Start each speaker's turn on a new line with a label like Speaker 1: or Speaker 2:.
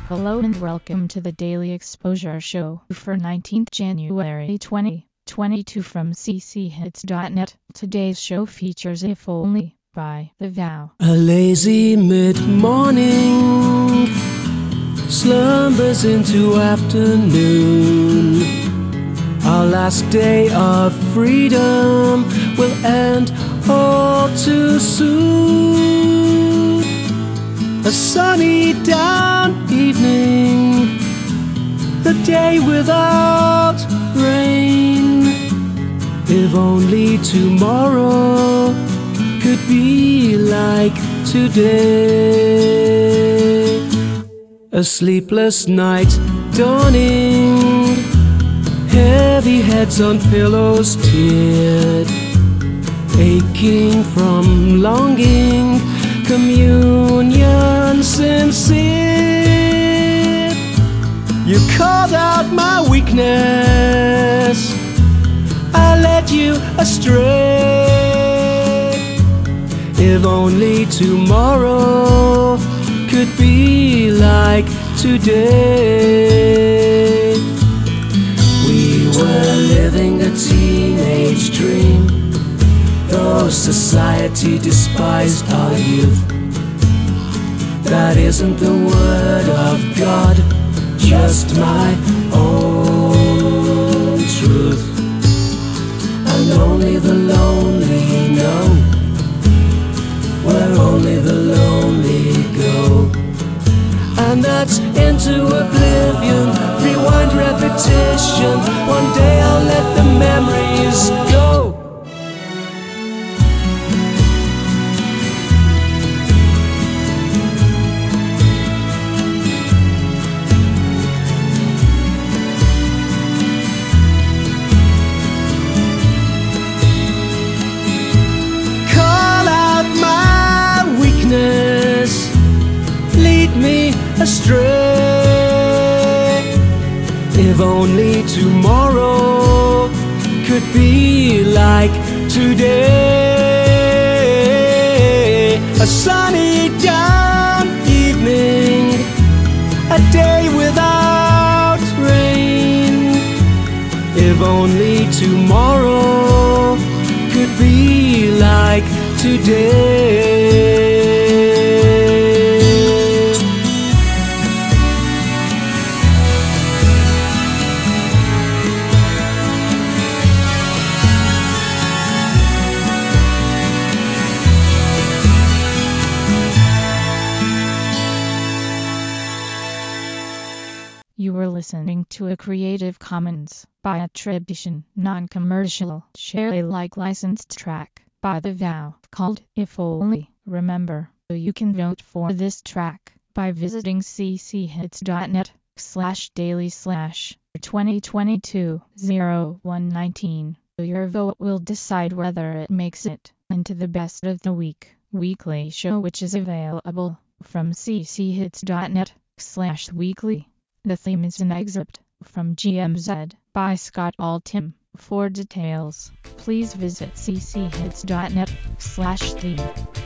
Speaker 1: Hello and welcome to the Daily Exposure Show for 19th January 2022 from cchits.net. Today's show features If Only by The Vow.
Speaker 2: A lazy mid-morning slumbers into afternoon. Our last day of freedom will end all too soon. A sunny down evening, a day without rain. If only tomorrow could be like today. A sleepless night dawning, heavy heads on pillows teared, aching from longing, communion sincere. You called out my weakness, I led you astray. If only tomorrow could be like today. We were living a teenage dream, though society despised our youth. That isn't the word of God, just my own truth. And only the lonely know where only the lonely go. And that's into oblivion, rewind repetition. One day I'll let the memories go. Lead me astray. If only tomorrow could be like today. A sunny down evening, a day without rain. If only tomorrow could be like today.
Speaker 1: You were listening to a Creative Commons by attribution, non-commercial, share Alike licensed track by The Vow called If Only. Remember, you can vote for this track by visiting cchits.net/daily/2022-0119. Your vote will decide whether it makes it into the Best of the Week weekly show, which is available from cchits.net/weekly. The theme is an excerpt from GMZ by Scott Altham. For details, please visit cchits.net/theme.